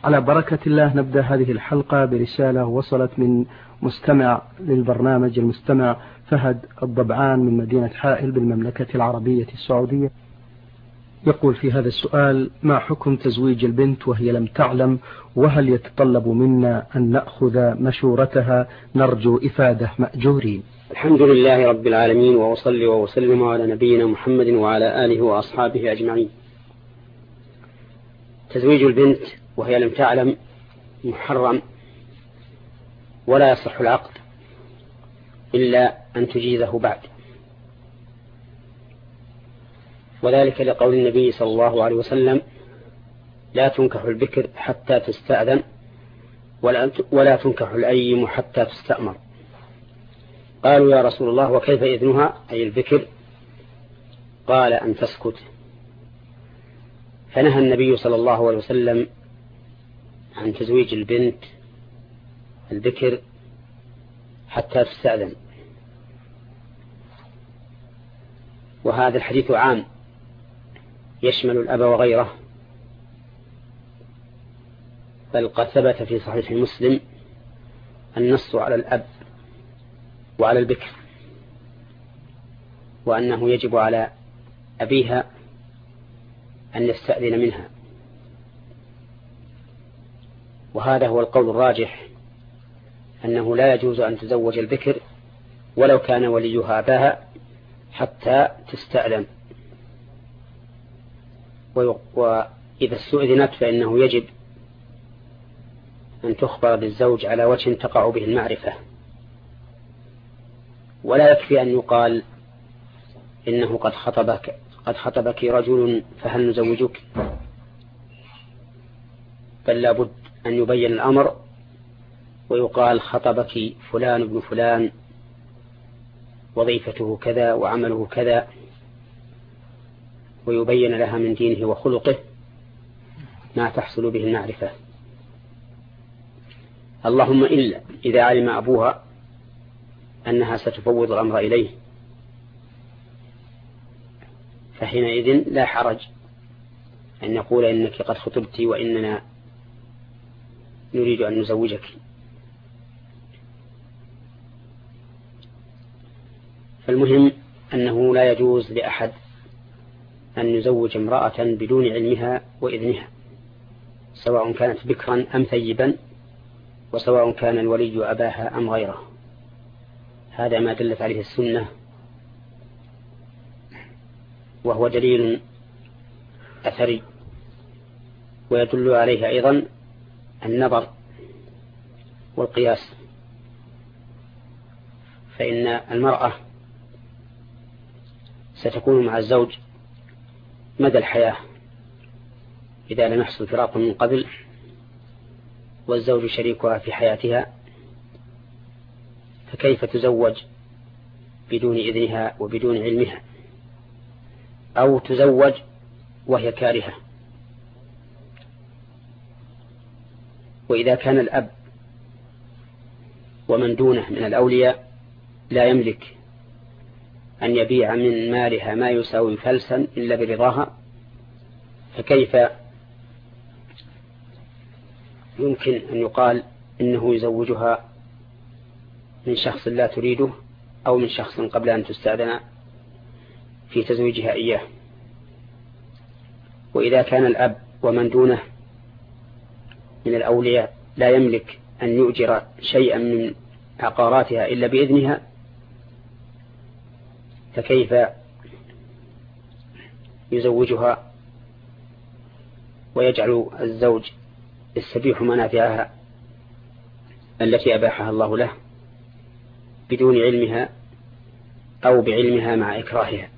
على بركة الله نبدأ هذه الحلقة برسالة وصلت من مستمع للبرنامج، المستمع فهد الضبعان من مدينة حائل بالمملكة العربية السعودية. يقول في هذا السؤال: ما حكم تزويج البنت وهي لم تعلم، وهل يتطلب منا أن نأخذ مشورتها؟ نرجو إفادة مأجورين. الحمد لله رب العالمين، وأصلي وأسلم على نبينا محمد وعلى آله وأصحابه أجمعين. تزويج البنت وهي لم تعلم محرم، ولا يصح العقد إلا أن تجيزه بعد، وذلك لقول النبي صلى الله عليه وسلم: لا تنكح البكر حتى تستأذن، ولا تنكح الأيم حتى تستأمر. قالوا: يا رسول الله، وكيف إذنها أي البكر؟ قال: أن تسكت. فنهى النبي صلى الله عليه وسلم عن تزويج البنت البكر حتى تستأذن. وهذا الحديث عام يشمل الأب وغيره، بل قد ثبت في صحيح مسلم النص على الأب وعلى البكر، وأنه يجب على أبيها أن يستأذن منها. وهذا هو القول الراجح، أنه لا يجوز أن تزوج البكر ولو كان وليها أباها حتى تستأذن. وإذا استؤذنت فإنه يجب أن تخبر بالزوج على وجه تقع به المعرفة، ولا يكفي أن يقال إنه قد خطبك رجل فهل نزوجك، بل لابد أن يبين الأمر ويقال: خطبك فلان ابن فلان، وظيفته كذا وعمله كذا، ويبين لها من دينه وخلقه ما تحصل به المعرفة. اللهم إلا إذا علم أبوها أنها ستفوض الأمر إليه، فحينئذ لا حرج أن نقول: إنك قد خطبت وإننا نريد أن نزوجك. فالمهم أنه لا يجوز لأحد أن يزوج امرأة بدون علمها وإذنها، سواء كانت بكرا أم ثيبا، وسواء كان الولي أباها أم غيره. هذا ما دلت عليه السنة، وهو دليل أثري. ويدل عليه أيضا النظر والقياس، فإن المرأة ستكون مع الزوج مدى الحياة إذا لم يحصل فراق من قبل، والزوج شريكها في حياتها، فكيف تزوج بدون إذنها وبدون علمها؟ أو تزوج وهي كارهة. وإذا كان الأب ومن دونه من الأولياء لا يملك أن يبيع من مالها ما يساوي فلسا إلا برضاها، فكيف يمكن أن يقال إنه يزوجها من شخص لا تريده، أو من شخص قبل أن تستأذن في تزويجها إياه؟ وإذا كان الأب ومن دونه من الأولياء لا يملك أن يؤجر شيئا من عقاراتها إلا بإذنها، فكيف يزوجها ويجعل الزوج يستبيح منافعها التي أباحها الله له بدون علمها أو بعلمها مع إكراهها؟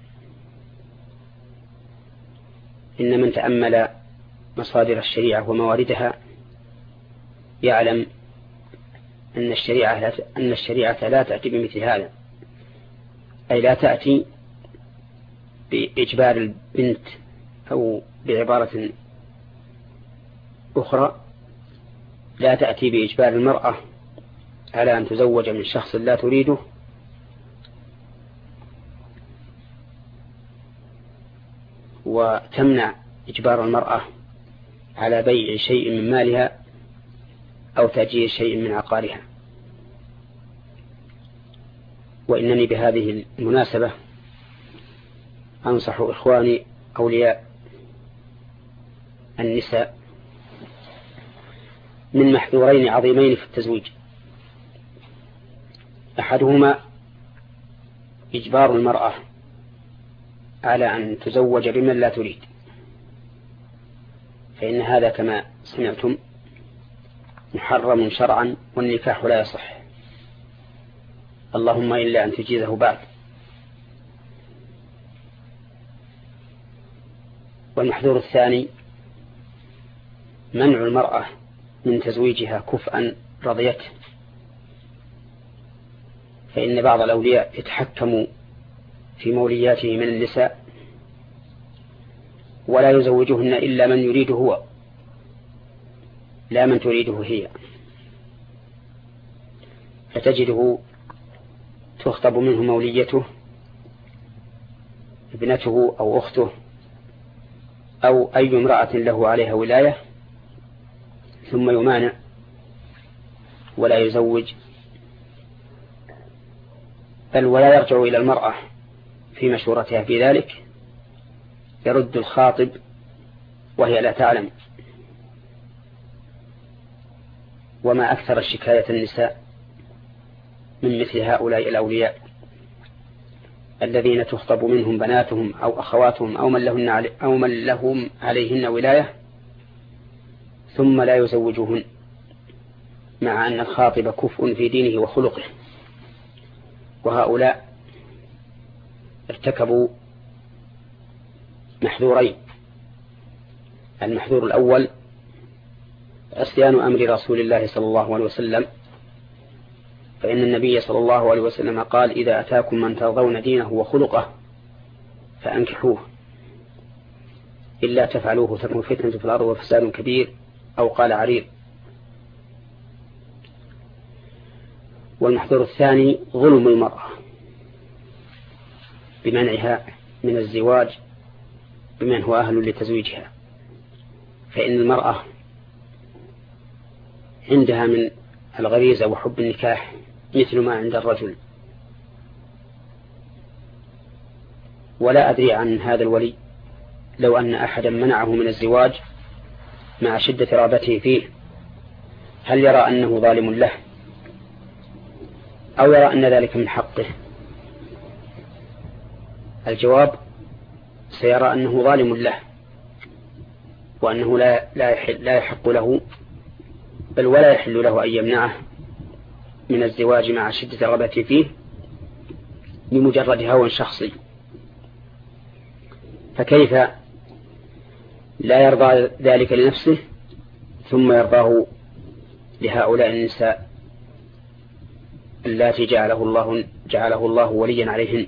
إن من تأمل مصادر الشريعة ومواردها يعلم أن الشريعة لا تأتي بمثل هذا، أي لا تأتي بإجبار البنت، أو بعبارة أخرى لا تأتي بإجبار المرأة على أن تزوج من شخص لا تريده، وتمنع إجبار المرأة على بيع شيء من مالها أو تأجير شيء من عقارها. وإنني بهذه المناسبة أنصح إخواني أولياء النساء من محذورين عظيمين في التزويج. أحدهما إجبار المرأة على أن تزوج بمن لا تريد، فإن هذا كما سمعتم محرم شرعا، والنكاح لا يصح، اللهم إلا أن تجيزه بعد. والمحذور الثاني منع المرأة من تزويجها كفءا رضيته، فإن بعض الأولياء يتحكموا في مولياته من النساء ولا يزوجهن إلا من يريده هو لا من تريده هي، فتجده تخطب منه موليته ابنته أو أخته أو أي امرأة له عليها ولاية، ثم يمانع ولا يزوج، بل ولا يرجع إلى المرأة في مشورتها في ذلك، يرد الخاطب وهي لا تعلم. وما أكثر الشكاية النساء من مثل هؤلاء الأولياء الذين تخطب منهم بناتهم أو أخواتهم أو من لهم عليهن ولاية ثم لا يزوجهن، مع أن الخاطب كفء في دينه وخلقه. وهؤلاء ارتكبوا محذورين: المحذور الأول عصيان أمر رسول الله صلى الله عليه وسلم، فإن النبي صلى الله عليه وسلم قال: إذا أتاكم من ترضون دينه وخلقه فأنكحوه، إلا تفعلوه تكون فتنة في الأرض وفساد كبير، أو قال عريض. والمحذور الثاني ظلم المرأة بمنعها من الزواج بمن هو أهل لتزويجها، فإن المرأة عندها من الغريزة وحب النكاح مثل ما عند الرجل. ولا أدري عن هذا الولي لو أن أحدا منعه من الزواج مع شدة رغبته فيه، هل يرى أنه ظالم له أو يرى أن ذلك من حقه؟ الجواب: سيرى أنه ظالم له، وأنه لا يحق له، بل ولا يحل له أن يمنعه من الزواج مع شدة رغبته فيه بمجرد هوى شخصي. فكيف لا يرضى ذلك لنفسه ثم يرضاه لهؤلاء النساء اللاتي جعله الله وليا عليهن؟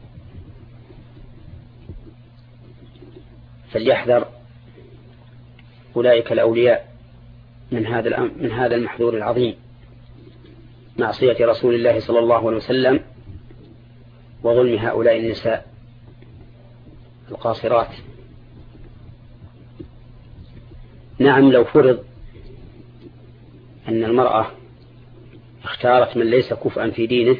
فليحذر أولئك الأولياء من هذا المحذور العظيم، معصية رسول الله صلى الله عليه وسلم وظلم هؤلاء النساء القاصرات. نعم، لو فرض أن المرأة اختارت من ليس كفءا في دينه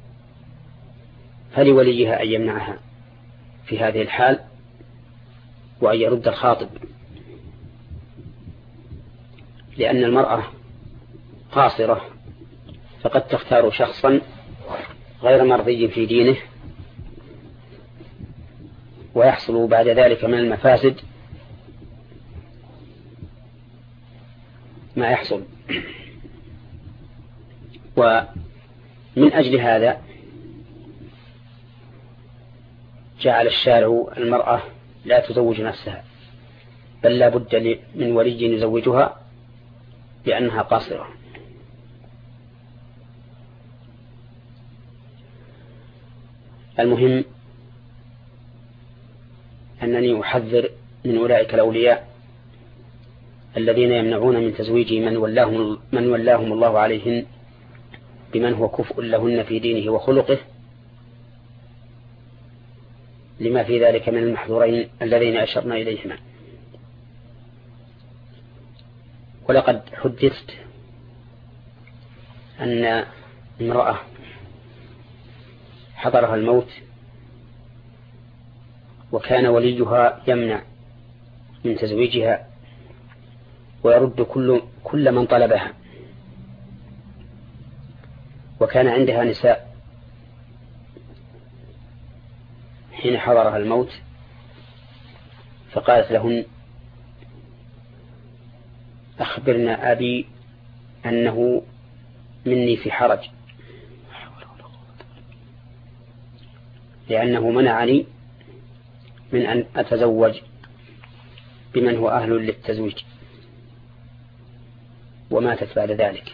فلوليها أن يمنعها في هذه الحال وأن يرد الخاطب، لأن المرأة قاصرة، فقد تختار شخصا غير مرضي في دينه ويحصل بعد ذلك من المفاسد ما يحصل. ومن أجل هذا جعل الشارع المرأة لا تزوج نفسها، بل لا بد من ولي يزوجها لأنها قاصرة. المهم أنني أحذر من أولئك الأولياء الذين يمنعون من تزويج من ولاهم الله عليهن بمن هو كفء لهن في دينه وخلقه، لما في ذلك من المحظورين اللذين أشرنا إليهما. ولقد حدثت أن امرأة حضرها الموت وكان وليها يمنع من تزويجها ويرد كل من طلبها، وكان عندها نساء حين حضرها الموت، فقالت لهن: أخبرنا أبي أنه مني في حرج، لأنه منعني من أن أتزوج بمن هو أهل للتزويج، وماتت بعد ذلك.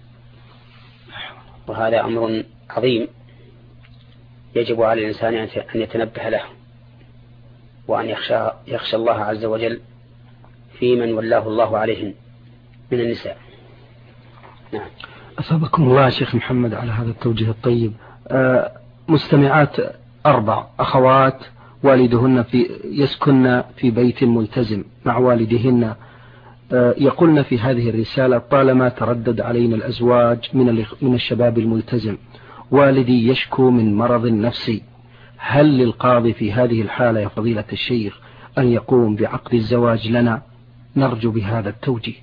وهذا أمر عظيم يجب على الإنسان أن يتنبه له، وأن يخشى الله عز وجل في من ولاه الله عليهم من النساء. نعم. أثابكم الله شيخ محمد على هذا التوجيه الطيب. مستمعات 4 أخوات والدهن يسكن في بيت ملتزم مع والدهن، يقولن في هذه الرسالة: طالما تردد علينا الأزواج من الشباب الملتزم، والدي يشكو من مرض نفسي، هل للقاضي في هذه الحالة يا فضيلة الشيخ أن يقوم بعقد الزواج لنا؟ نرجو بهذا التوجيه.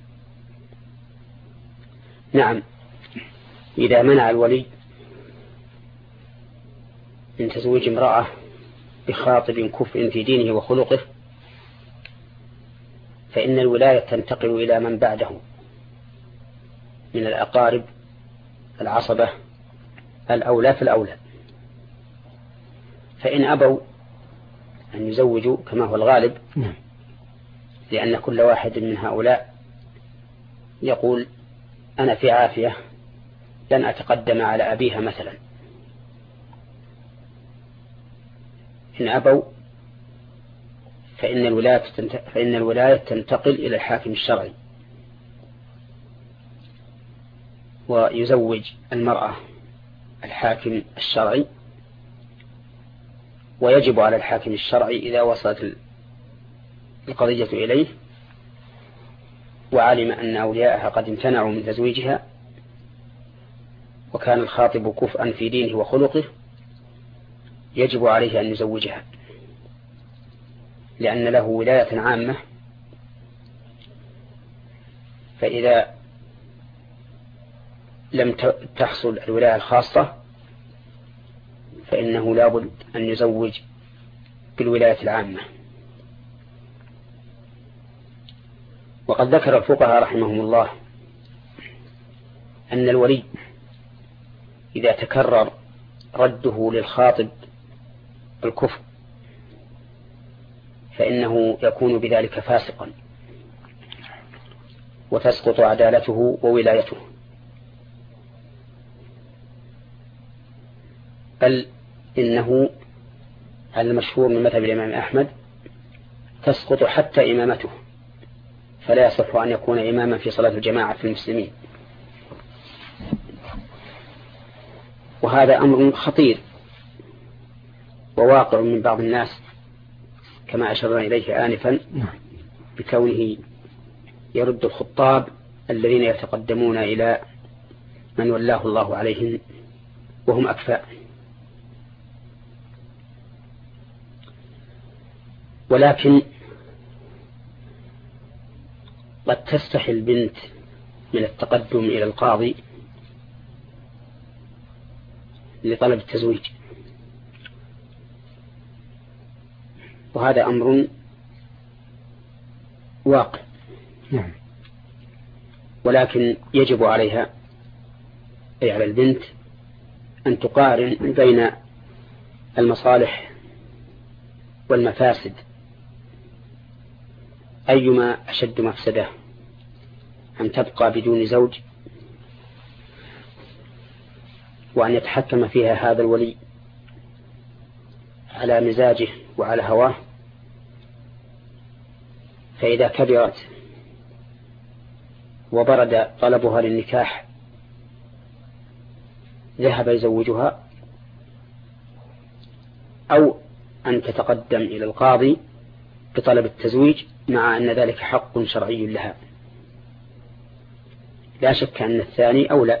نعم، إذا منع الولي من تزويج امرأة بخاطب كفء في دينه وخلقه، فإن الولاية تنتقل إلى من بعده من الأقارب العصبة الأولى في الأولى. فإن أبوا أن يزوجوا كما هو الغالب، لأن كل واحد من هؤلاء يقول: أنا في عافية لن أتقدم على أبيها مثلا. إن أبوا فإن الولاية تنتقل إلى الحاكم الشرعي، ويزوج المرأة الحاكم الشرعي، ويجب على الحاكم الشرعي إذا وصلت القضية إليه وعلم أن أولياءها قد امتنعوا من تزويجها وكان الخاطب كفءا في دينه وخلقه، يجب عليه أن يزوجها، لأن له ولاية عامة. فإذا لم تحصل الولاية الخاصة فإنه لابد أن يزوج بالولاية العامة. وقد ذكر الفقهاء رحمهم الله أن الولي إذا تكرر رده للخاطب الكفر فإنه يكون بذلك فاسقا وتسقط عدالته وولايته، بل إنه على المشهور من مذهب الإمام أحمد تسقط حتى إمامته، فلا يصح أن يكون إماما في صلاة الجماعة في المسلمين. وهذا أمر خطير وواقع من بعض الناس كما أشرنا إليه آنفا، بكونه يرد الخطاب الذين يتقدمون إلى من ولاه الله عليهم وهم أكفاء. ولكن قد تستحي البنت من التقدم إلى القاضي لطلب التزويج، وهذا أمر واقع. ولكن يجب عليها أي على البنت أن تقارن بين المصالح والمفاسد، أيما أشد مفسدة، أن تبقى بدون زوج وأن يتحكم فيها هذا الولي على مزاجه وعلى هواه، فإذا كبرت وبرد طلبها للنكاح ذهب يزوجها، أو أن تتقدم إلى القاضي بطلب التزويج مع أن ذلك حق شرعي لها. لا شك أن الثاني أولى،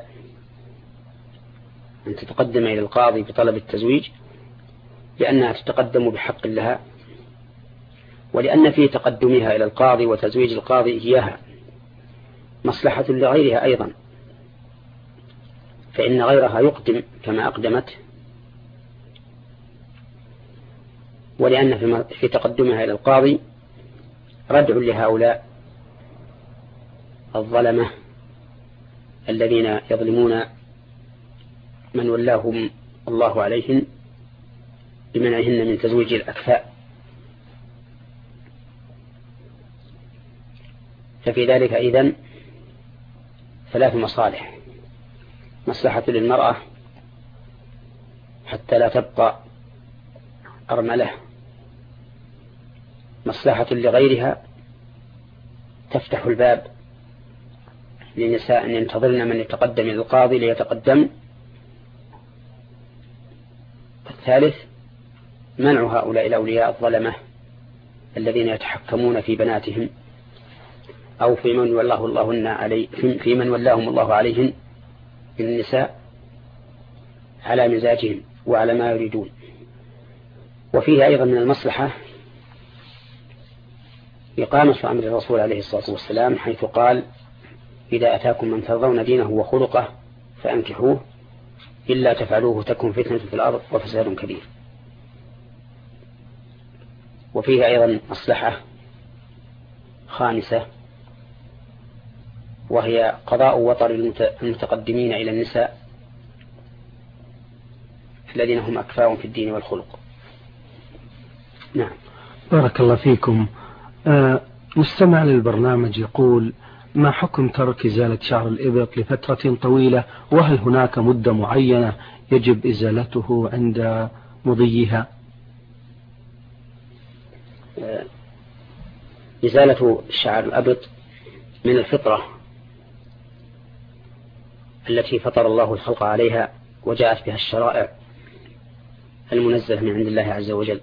أن تتقدم إلى القاضي بطلب التزويج لأنها تتقدم بحق لها، ولأن في تقدمها إلى القاضي وتزويج القاضي إياها مصلحة لغيرها أيضا، فإن غيرها يقدم كما أقدمت، ولأن في تقدمها إلى القاضي ردع لهؤلاء الظلمة الذين يظلمون من ولاهم الله عليهم بمنعهن من تزويج الأكفاء. ففي ذلك إذن 3 مصالح: مصلحة للمرأة حتى لا تبقى أرملة، مصلحة لغيرها تفتح الباب للنساء أن ينتظرن من يتقدم إلى القاضي ليتقدم، الثالث منع هؤلاء الأولياء الظلمة الذين يتحكمون في بناتهم أو في من ولاهم الله عليهم من النساء على مزاجهم وعلى ما يريدون. وفيه أيضا من المصلحة إقامة أمر الرسول عليه الصلاة والسلام، حيث قال: إذا أتاكم من ترضون دينه وخلقه فأنكحوه إلا تفعلوه تكن فتنة في الأرض وفساد كبير. وفيه أيضا مصلحة خامسة، وهي قضاء وطر المتقدمين إلى النساء الذين هم أكفاء في الدين والخلق. نعم. بارك الله فيكم. مستمع للبرنامج يقول: ما حكم ترك إزالة شعر الإبط لفترة طويلة، وهل هناك مدة معينة يجب إزالته عند مضيها؟ إزالة شعر الإبط من الفطرة التي فطر الله الخلق عليها وجاءت بها الشرائع المنزلة من عند الله عز وجل،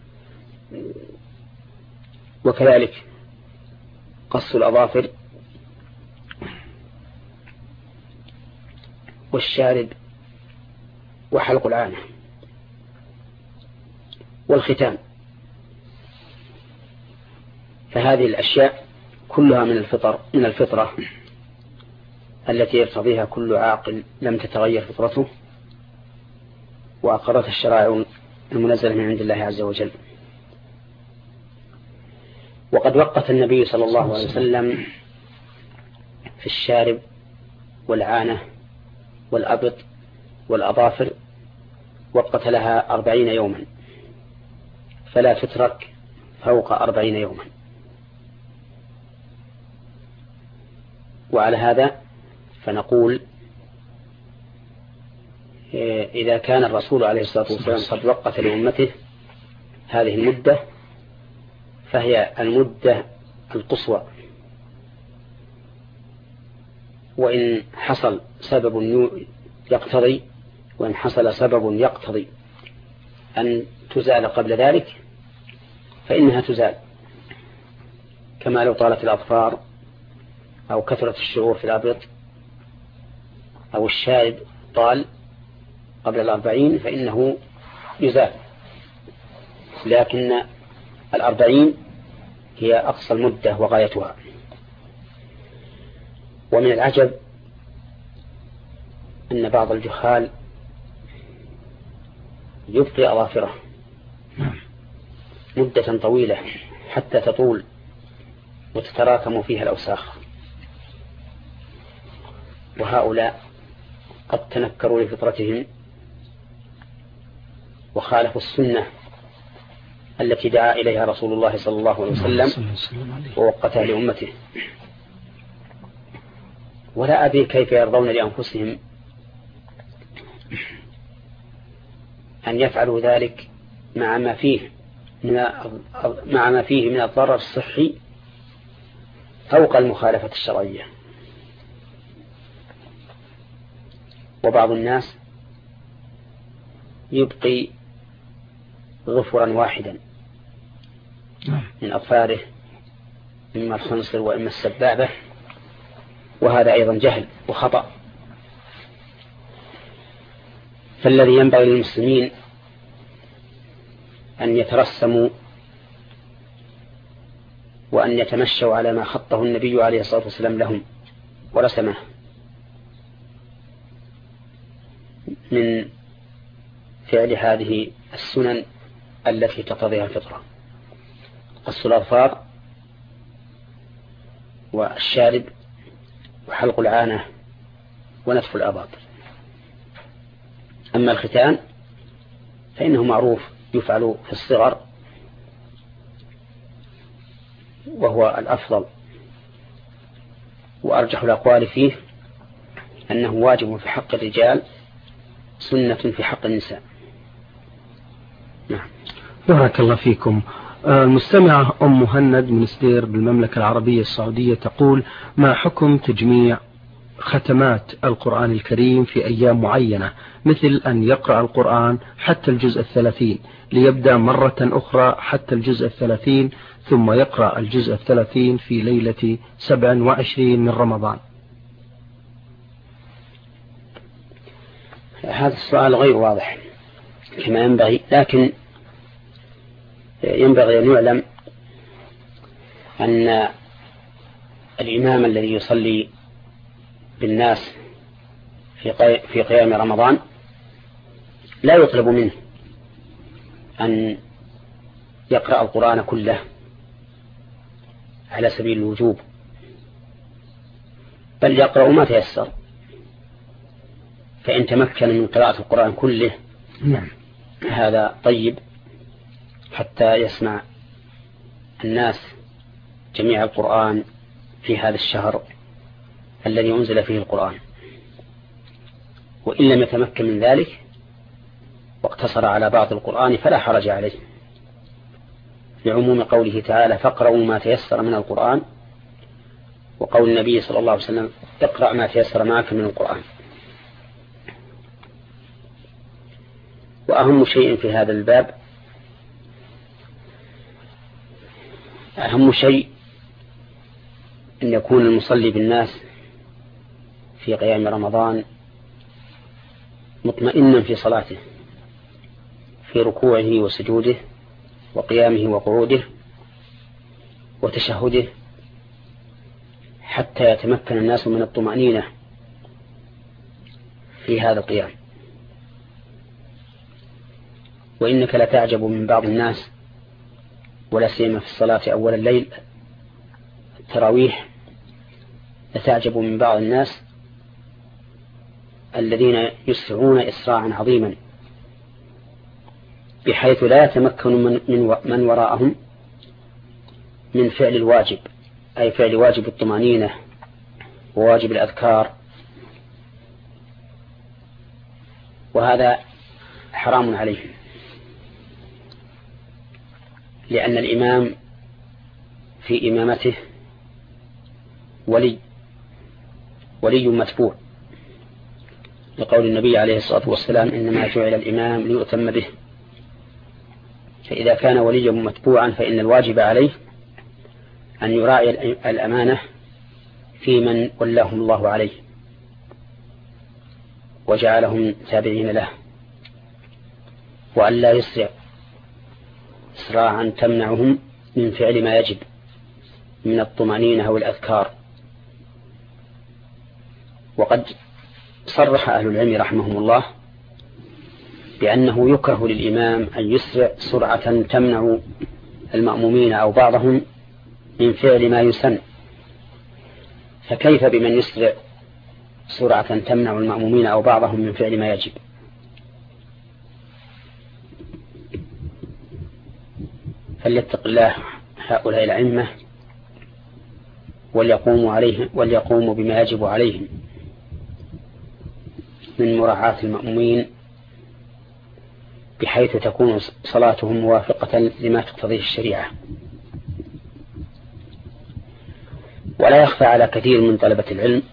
وكذلك قص الأظافر والشارب وحلق العانة والختان، فهذه الأشياء كلها من الفطرة التي يرتضيها كل عاقل لم تتغير فطرته وأقرتها الشرائع المنزلة من عند الله عز وجل. وقد وقت النبي صلى الله عليه وسلم في الشارب والعانة والأبط والأظافر، وقت لها 40 يوما، فلا تترك فوق 40 يوما. وعلى هذا فنقول إذا كان الرسول عليه الصلاة والسلام قد وقت لأمته هذه المدة، فهي المدة القصوى، وإن حصل سبب يقتضي وإن حصل سبب يقتضي أن تزال قبل ذلك فإنها تزال، كما لو طالت الأظفار أو كثرت الشعور في الأبط أو الشارب طال قبل 40 فإنه يزال، لكن 40 هي أقصى المدة وغايتها. ومن العجب أن بعض الجهال يبقي أظافره مدة طويلة حتى تطول وتتراكم فيها الأوساخ، وهؤلاء قد تنكروا لفطرتهم وخالفوا السنة التي دعا إليها رسول الله صلى الله عليه وسلم ووقتها لأمته. ولا أدري كيف يرضون لأنفسهم أن يفعلوا ذلك مع ما فيه من الضرر الصحي فوق المخالفة الشرعية. وبعض الناس يبقي ظفرا واحدا من أظفاره، إما الخنصر وإما السبابة، وهذا أيضا جهل وخطأ. فالذي ينبغي للمسلمين أن يترسموا وأن يتمشوا على ما خطه النبي عليه الصلاة والسلام لهم ورسمه من فعل هذه السنن التي تقتضيها الفطرة: قص الأظفار والشارب وحلق العانة ونتف الأباط. أما الختان فإنه معروف يفعل في الصغر وهو الأفضل، وأرجح الأقوال فيه أنه واجب في حق الرجال، سنة في حق النساء. نعم. بارك الله فيكم. المستمعة أم مهند من سدير بالمملكة العربية السعودية تقول: ما حكم تجميع ختمات القرآن الكريم في أيام معينة، مثل أن يقرأ القرآن حتى الجزء 30 ليبدأ مرة أخرى حتى الجزء 30 ثم يقرأ الجزء 30 في ليلة 27 من رمضان؟ هذا السؤال غير واضح كما ينبغي، لكن ينبغي أن يعلم أن الإمام الذي يصلي بالناس في قيام رمضان لا يطلب منه أن يقرأ القرآن كله على سبيل الوجوب، بل يقرأ ما تيسر، فإن تمكن من قراءة القرآن كله هذا طيب حتى يسمع الناس جميع القرآن في هذا الشهر الذي أنزل فيه القرآن. وإن لم يتمكن من ذلك واقتصر على بعض القرآن فلا حرج عليه، لعموم قوله تعالى: فاقرأوا ما تيسر من القرآن، وقول النبي صلى الله عليه وسلم: اقرأ ما تيسر معك من القرآن. وأهم شيء في هذا الباب، أهم شيء أن يكون المصلي بالناس في قيام رمضان مطمئنا في صلاته، في ركوعه وسجوده وقيامه وقعوده وتشهده، حتى يتمكن الناس من الطمأنينة في هذا القيام. وإنك لتعجب من بعض الناس، ولا سيما في الصلاة أول الليل التراويح، لتعجب من بعض الناس الذين يسرعون إسراعا عظيما بحيث لا يتمكن من وراءهم من فعل الواجب، أي فعل واجب الطمأنينة وواجب الأذكار، وهذا حرام عليه، لأن الإمام في إمامته ولي متبوع، لقول النبي عليه الصلاة والسلام: إنما جعل الإمام ليؤتم به. فإذا كان وليا متبوعا فإن الواجب عليه أن يراعي الأمانة في من ولاهم الله عليه وجعلهم تابعين له، وأن لا يسرع إسراعا تمنعهم من فعل ما يجب من الطمأنينة والأذكار. وقد صرح أهل العلم رحمهم الله بأنه يكره للإمام أن يسرع سرعة تمنع المأمومين أو بعضهم من فعل ما يسن، فكيف بمن يسرع سرعة تمنع المأمومين أو بعضهم من فعل ما يجب؟ فليتق الله هؤلاء الأئمة وليقوموا بما يجب عليهم من مراعاة المأمومين، بحيث تكون صلاتهم موافقة لما تقتضيه الشريعة. ولا يخفى على كثير من طلبة العلم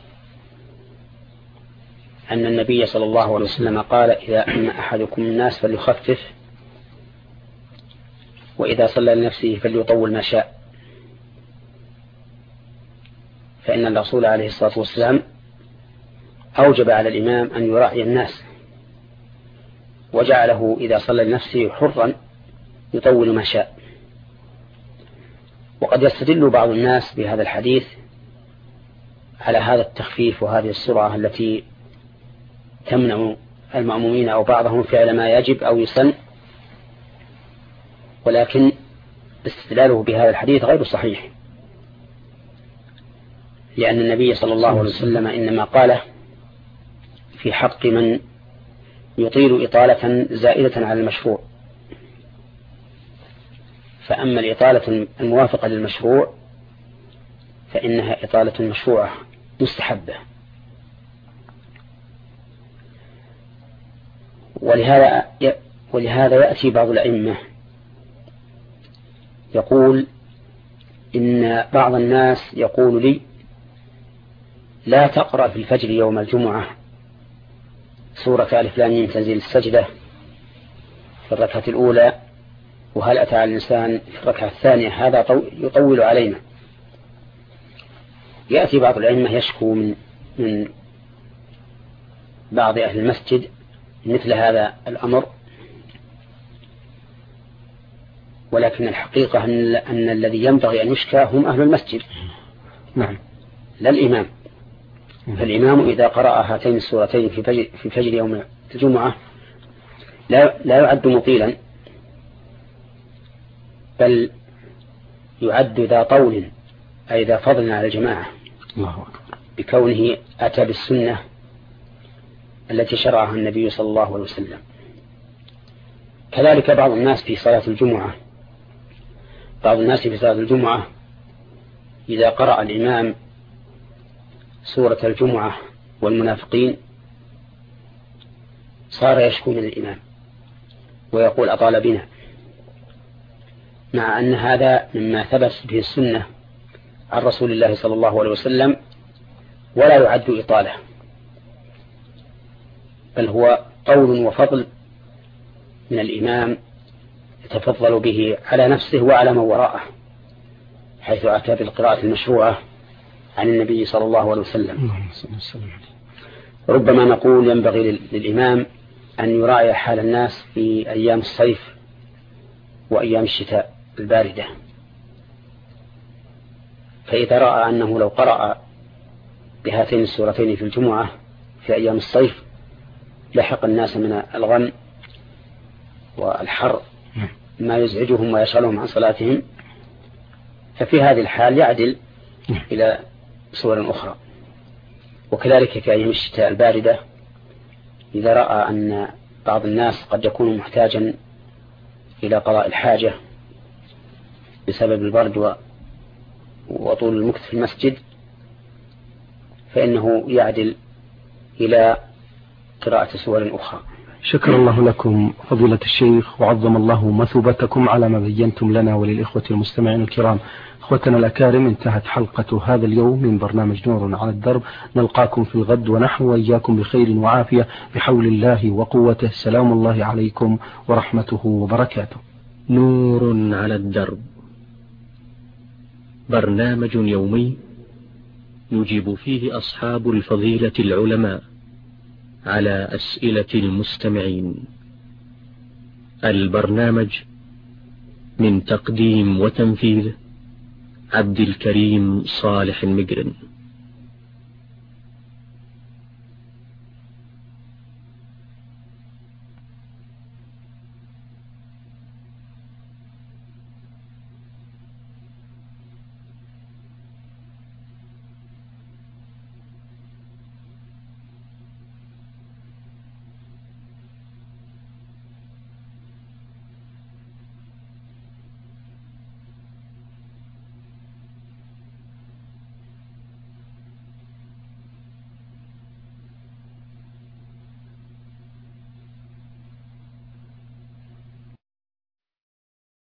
أن النبي صلى الله عليه وسلم قال: إذا أم أحدكم الناس فليخفف، وإذا صلى لنفسه فليطول ما شاء. فإن الرسول عليه الصلاة والسلام أوجب على الإمام أن يراعي الناس، وجعله إذا صلى لنفسه حرا يطول ما شاء. وقد يستدل بعض الناس بهذا الحديث على هذا التخفيف وهذه السرعة التي تمنع المأمومين أو بعضهم فعل ما يجب أو يسن، ولكن استدلاله بهذا الحديث غير صحيح، لأن النبي صلى الله عليه وسلم إنما قاله في حق من يطيل إطالة زائدة على المشروع، فأما الإطالة الموافقة للمشروع فإنها إطالة مشروعة مستحبة. ولهذا يأتي بعض الأئمة يقول إن بعض الناس يقول لي لا تقرأ في الفجر يوم الجمعة سورة ألف لام ميم تنزيل السجدة في الركعة الأولى، وهل أتى على الإنسان في الركعة الثانية، هذا يطول علينا. يأتي بعض الأئمة يشكو من بعض أهل المسجد مثل هذا الأمر، ولكن الحقيقة أن الذي ينبغي أن يشكى هم أهل المسجد، نعم، لا الإمام. فالإمام إذا قرأ هاتين السورتين في فجر يوم الجمعة لا يعد مطيلا، بل يعد ذا طول أي ذا فضل على الجماعة، الله أكبر، بكونه أتى بالسنة التي شرعها النبي صلى الله عليه وسلم. كذلك بعض الناس في صلاة الجمعة إذا قرأ الإمام سورة الجمعة والمنافقين صار يشكو من الإمام ويقول أطال بنا، مع أن هذا مما ثبت به السنة عن رسول الله صلى الله عليه وسلم ولا يعد إطالة، بل هو طول وفضل من الإمام يتفضل به على نفسه وعلى من وراءه، حيث أتى بالقراءة المشروعة عن النبي صلى الله عليه وسلم. ربما نقول ينبغي للإمام أن يراعي حال الناس في أيام الصيف وأيام الشتاء الباردة، فإذا رأى أنه لو قرأ بهاتين السورتين في الجمعة في أيام الصيف لحق الناس من الغم والحر ما يزعجهم ويشغلهم عن صلاتهم، ففي هذه الحال يعدل إلى صور أخرى. وكذلك في أيام الشتاء الباردة إذا رأى أن بعض الناس قد يكون محتاجا إلى قضاء الحاجة بسبب البرد وطول المكث في المسجد فإنه يعدل إلى قراءة سور أخرى. شكر الله لكم فضيلة الشيخ، وعظم الله مثوبتكم على ما بينتم لنا وللإخوة المستمعين الكرام. إخوتنا الأكارم، انتهت حلقة هذا اليوم من برنامج نور على الدرب. نلقاكم في الغد ونحن وإياكم بخير وعافية بحول الله وقوته. سلام الله عليكم ورحمته وبركاته. نور على الدرب، برنامج يومي يجيب فيه أصحاب الفضيلة العلماء على أسئلة المستمعين. البرنامج من تقديم وتنفيذ عبد الكريم صالح المقرن.